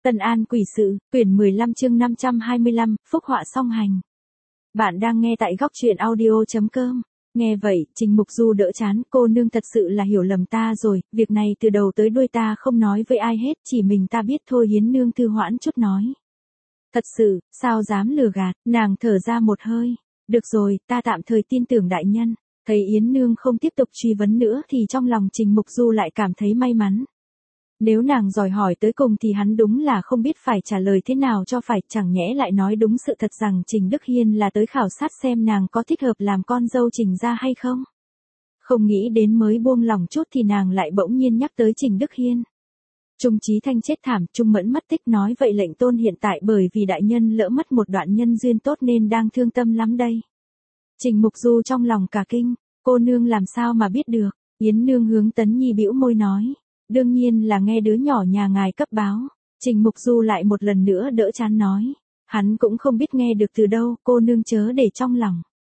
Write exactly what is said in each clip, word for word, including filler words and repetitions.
Tân An Quỷ Sự, quyển mười lăm chương năm trăm hai mươi lăm, phúc họa song hành. Bạn đang nghe tại góc truyện audio chấm com. Nghe vậy, Trình Mục Du đỡ chán, cô nương thật sự là hiểu lầm ta rồi, việc này từ đầu tới đuôi ta không nói với ai hết, chỉ mình ta biết thôi. Yến nương thư hoãn chút nói. Thật sự, sao dám lừa gạt, nàng thở ra một hơi. Được rồi, ta tạm thời tin tưởng đại nhân. Thấy Yến nương không tiếp tục truy vấn nữa thì trong lòng Trình Mục Du lại cảm thấy may mắn. Nếu nàng dò hỏi tới cùng thì hắn đúng là không biết phải trả lời thế nào cho phải, chẳng nhẽ lại nói đúng sự thật rằng Trình Đức Hiên là tới khảo sát xem nàng có thích hợp làm con dâu Trình gia hay không. Không nghĩ đến mới buông lòng chút thì nàng lại bỗng nhiên nhắc tới Trình Đức Hiên. Trung Chí Thanh chết thảm, Trung Mẫn mất tích, nói vậy lệnh tôn hiện tại bởi vì đại nhân lỡ mất một đoạn nhân duyên tốt nên đang thương tâm lắm đây. Trình Mục Du trong lòng cả kinh, cô nương làm sao mà biết được. Yến nương hướng Tấn Nhi bĩu môi nói. Đương nhiên là nghe đứa nhỏ nhà ngài cấp báo. Trình Mục Du lại một lần nữa đỡ chán nói. Hắn cũng không biết nghe được từ đâu, cô nương chớ để trong lòng.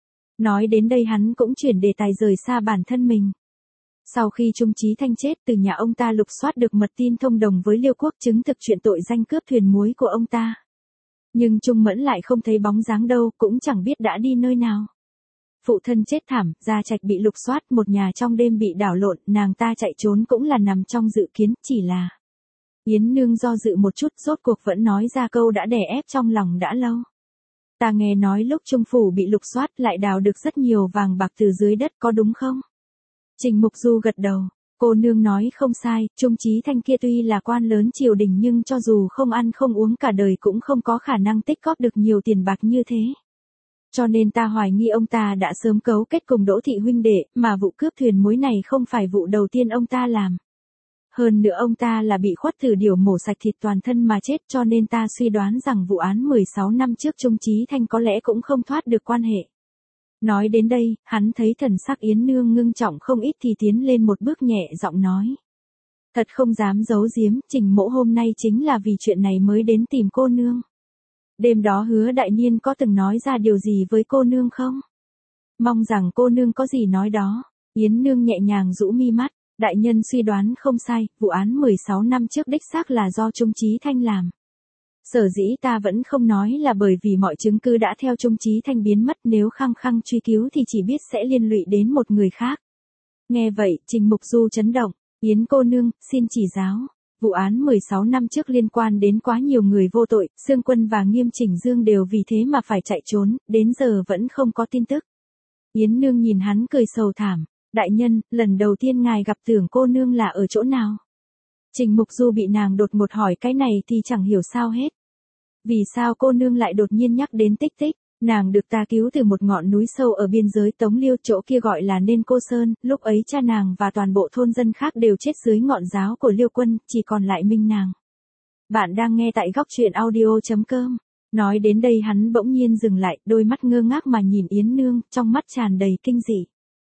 Nói đến đây hắn cũng chuyển đề tài rời xa bản thân mình. Sau khi Trung Chí Thanh chết, từ nhà ông ta lục soát được mật tin thông đồng với Liêu Quốc chứng thực chuyện tội danh cướp thuyền muối của ông ta. Nhưng Trung Mẫn lại không thấy bóng dáng đâu, cũng chẳng biết đã đi nơi nào. Phụ thân chết thảm, gia trạch bị lục soát, một nhà trong đêm bị đảo lộn, nàng ta chạy trốn cũng là nằm trong dự kiến, chỉ là... Yến nương do dự một chút, rốt cuộc vẫn nói ra câu đã đè ép trong lòng đã lâu. Ta nghe nói lúc Trung phủ bị lục soát lại đào được rất nhiều vàng bạc từ dưới đất, có đúng không? Trình Mục Du gật đầu, cô nương nói không sai, Trung Chí Thanh kia tuy là quan lớn triều đình nhưng cho dù không ăn không uống cả đời cũng không có khả năng tích góp được nhiều tiền bạc như thế. Cho nên ta hoài nghi ông ta đã sớm cấu kết cùng Đỗ thị huynh đệ, mà vụ cướp thuyền muối này không phải vụ đầu tiên ông ta làm. Hơn nữa ông ta là bị khuất tử điểu mổ sạch thịt toàn thân mà chết, cho nên ta suy đoán rằng vụ án mười sáu năm trước Trung Chí Thanh có lẽ cũng không thoát được quan hệ. Nói đến đây, hắn thấy thần sắc Yến nương ngưng trọng không ít thì tiến lên một bước nhẹ giọng nói. Thật không dám giấu giếm, Trình mỗ hôm nay chính là vì chuyện này mới đến tìm cô nương. Đêm đó Hứa đại niên có từng nói ra điều gì với cô nương không? Mong rằng cô nương có gì nói đó. Yến nương nhẹ nhàng rũ mi mắt, đại nhân suy đoán không sai, vụ án mười sáu năm trước đích xác là do Trung Chí Thanh làm. Sở dĩ ta vẫn không nói là bởi vì mọi chứng cứ đã theo Trung Chí Thanh biến mất, nếu khăng khăng truy cứu thì chỉ biết sẽ liên lụy đến một người khác. Nghe vậy, Trình Mục Du chấn động, Yến cô nương, xin chỉ giáo. Vụ án mười sáu năm trước liên quan đến quá nhiều người vô tội, Sương Quân và Nghiêm Chỉnh Dương đều vì thế mà phải chạy trốn, đến giờ vẫn không có tin tức. Yến nương nhìn hắn cười sầu thảm, đại nhân, lần đầu tiên ngài gặp Tưởng cô nương là ở chỗ nào? Trình Mục Du bị nàng đột ngột hỏi cái này thì chẳng hiểu sao hết. Vì sao cô nương lại đột nhiên nhắc đến Tích Tích? Nàng được ta cứu từ một ngọn núi sâu ở biên giới Tống Liêu, chỗ kia gọi là Nên Cô Sơn, lúc ấy cha nàng và toàn bộ thôn dân khác đều chết dưới ngọn giáo của Liêu Quân, chỉ còn lại mình nàng. Bạn đang nghe tại góc truyện audio chấm com. Nói đến đây hắn bỗng nhiên dừng lại, đôi mắt ngơ ngác mà nhìn Yến nương, trong mắt tràn đầy kinh dị.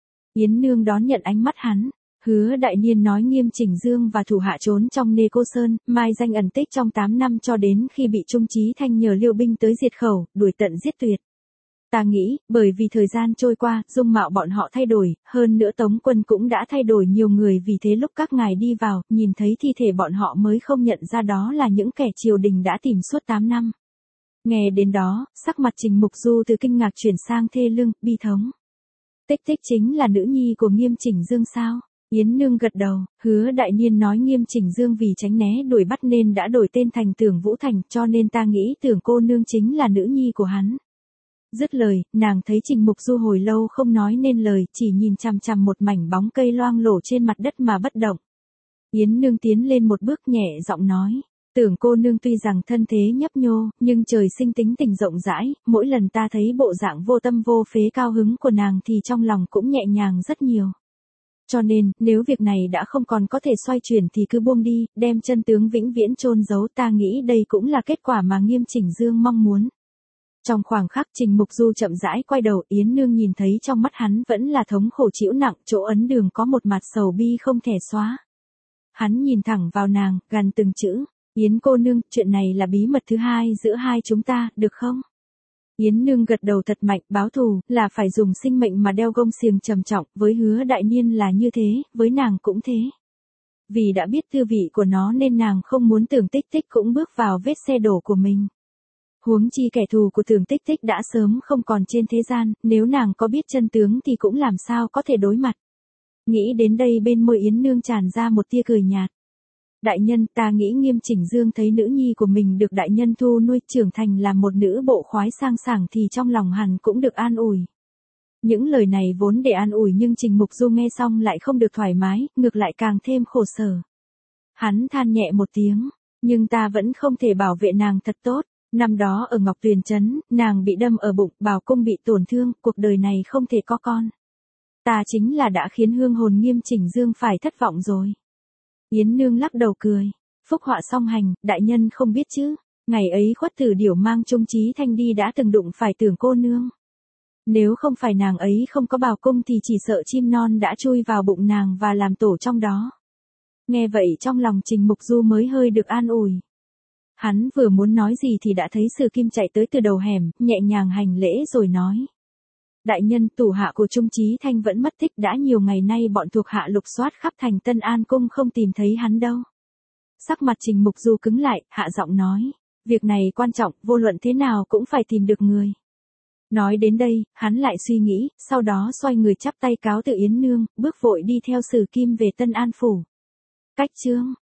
Yến nương đón nhận ánh mắt hắn. Hứa đại niên nói Nghiêm Chỉnh Dương và thủ hạ trốn trong Nê Cô Sơn, mai danh ẩn tích trong tám năm cho đến khi bị Trung Chí Thanh nhờ Liêu binh tới diệt khẩu, đuổi tận giết tuyệt. Ta nghĩ, bởi vì thời gian trôi qua, dung mạo bọn họ thay đổi, hơn nữa Tống quân cũng đã thay đổi nhiều người, vì thế lúc các ngài đi vào, nhìn thấy thi thể bọn họ mới không nhận ra đó là những kẻ triều đình đã tìm suốt tám năm. Nghe đến đó, sắc mặt Trình Mục Du từ kinh ngạc chuyển sang thê lương, bi thống. Tích Tích chính là nữ nhi của Nghiêm Chỉnh Dương sao? Yến nương gật đầu, Hứa đại niên nói Nghiêm Chỉnh Dương vì tránh né đuổi bắt nên đã đổi tên thành Tưởng Vũ Thành, cho nên ta nghĩ Tưởng cô nương chính là nữ nhi của hắn. Dứt lời, nàng thấy Trình Mục Du hồi lâu không nói nên lời, chỉ nhìn chằm chằm một mảnh bóng cây loang lổ trên mặt đất mà bất động. Yến nương tiến lên một bước nhẹ giọng nói. Tưởng cô nương tuy rằng thân thế nhấp nhô, nhưng trời sinh tính tình rộng rãi, mỗi lần ta thấy bộ dạng vô tâm vô phế cao hứng của nàng thì trong lòng cũng nhẹ nhàng rất nhiều. Cho nên, nếu việc này đã không còn có thể xoay chuyển thì cứ buông đi, đem chân tướng vĩnh viễn chôn giấu, ta nghĩ đây cũng là kết quả mà Nghiêm Chỉnh Dương mong muốn. Trong khoảng khắc Trình Mục Du chậm rãi quay đầu, Yến nương nhìn thấy trong mắt hắn vẫn là thống khổ chịu nặng, chỗ ấn đường có một mặt sầu bi không thể xóa. Hắn nhìn thẳng vào nàng, gằn từng chữ, Yến cô nương, chuyện này là bí mật thứ hai giữa hai chúng ta, được không? Yến nương gật đầu thật mạnh, báo thù, là phải dùng sinh mệnh mà đeo gông xiềng trầm trọng, với Hứa đại niên là như thế, với nàng cũng thế. Vì đã biết tư vị của nó nên nàng không muốn Tưởng Tích Tích cũng bước vào vết xe đổ của mình. Huống chi kẻ thù của Tưởng Tích Tích đã sớm không còn trên thế gian, nếu nàng có biết chân tướng thì cũng làm sao có thể đối mặt. Nghĩ đến đây bên môi Yến Nương tràn ra một tia cười nhạt. Đại nhân, ta nghĩ Nghiêm Chỉnh Dương thấy nữ nhi của mình được đại nhân thu nuôi trưởng thành làm một nữ bộ khoái sang sảng thì trong lòng hẳn cũng được an ủi. Những lời này vốn để an ủi nhưng Trình Mục Du nghe xong lại không được thoải mái, ngược lại càng thêm khổ sở. Hắn than nhẹ một tiếng, nhưng ta vẫn không thể bảo vệ nàng thật tốt. Năm đó ở Ngọc Tuyền Trấn, nàng bị đâm ở bụng, bào cung bị tổn thương, cuộc đời này không thể có con. Ta chính là đã khiến hương hồn Nghiêm Chỉnh Dương phải thất vọng rồi. Yến Nương lắc đầu cười. Phúc họa song hành, đại nhân không biết chứ. Ngày ấy Khuất Tử Điểu mang Trung Chí Thanh đi đã từng đụng phải Tưởng cô nương. Nếu không phải nàng ấy không có bào cung thì chỉ sợ chim non đã chui vào bụng nàng và làm tổ trong đó. Nghe vậy trong lòng Trình Mục Du mới hơi được an ủi. Hắn vừa muốn nói gì thì đã thấy Sử Kim chạy tới từ đầu hẻm, nhẹ nhàng hành lễ rồi nói. Đại nhân, tủ hạ của Trung Chí Thanh vẫn mất tích, đã nhiều ngày nay bọn thuộc hạ lục soát khắp thành Tân An Cung không tìm thấy hắn đâu. Sắc mặt Trình Mục Du cứng lại, hạ giọng nói. Việc này quan trọng, vô luận thế nào cũng phải tìm được người. Nói đến đây, hắn lại suy nghĩ, sau đó xoay người chắp tay cáo từ Yến Nương, bước vội đi theo Sử Kim về Tân An Phủ. Cách chương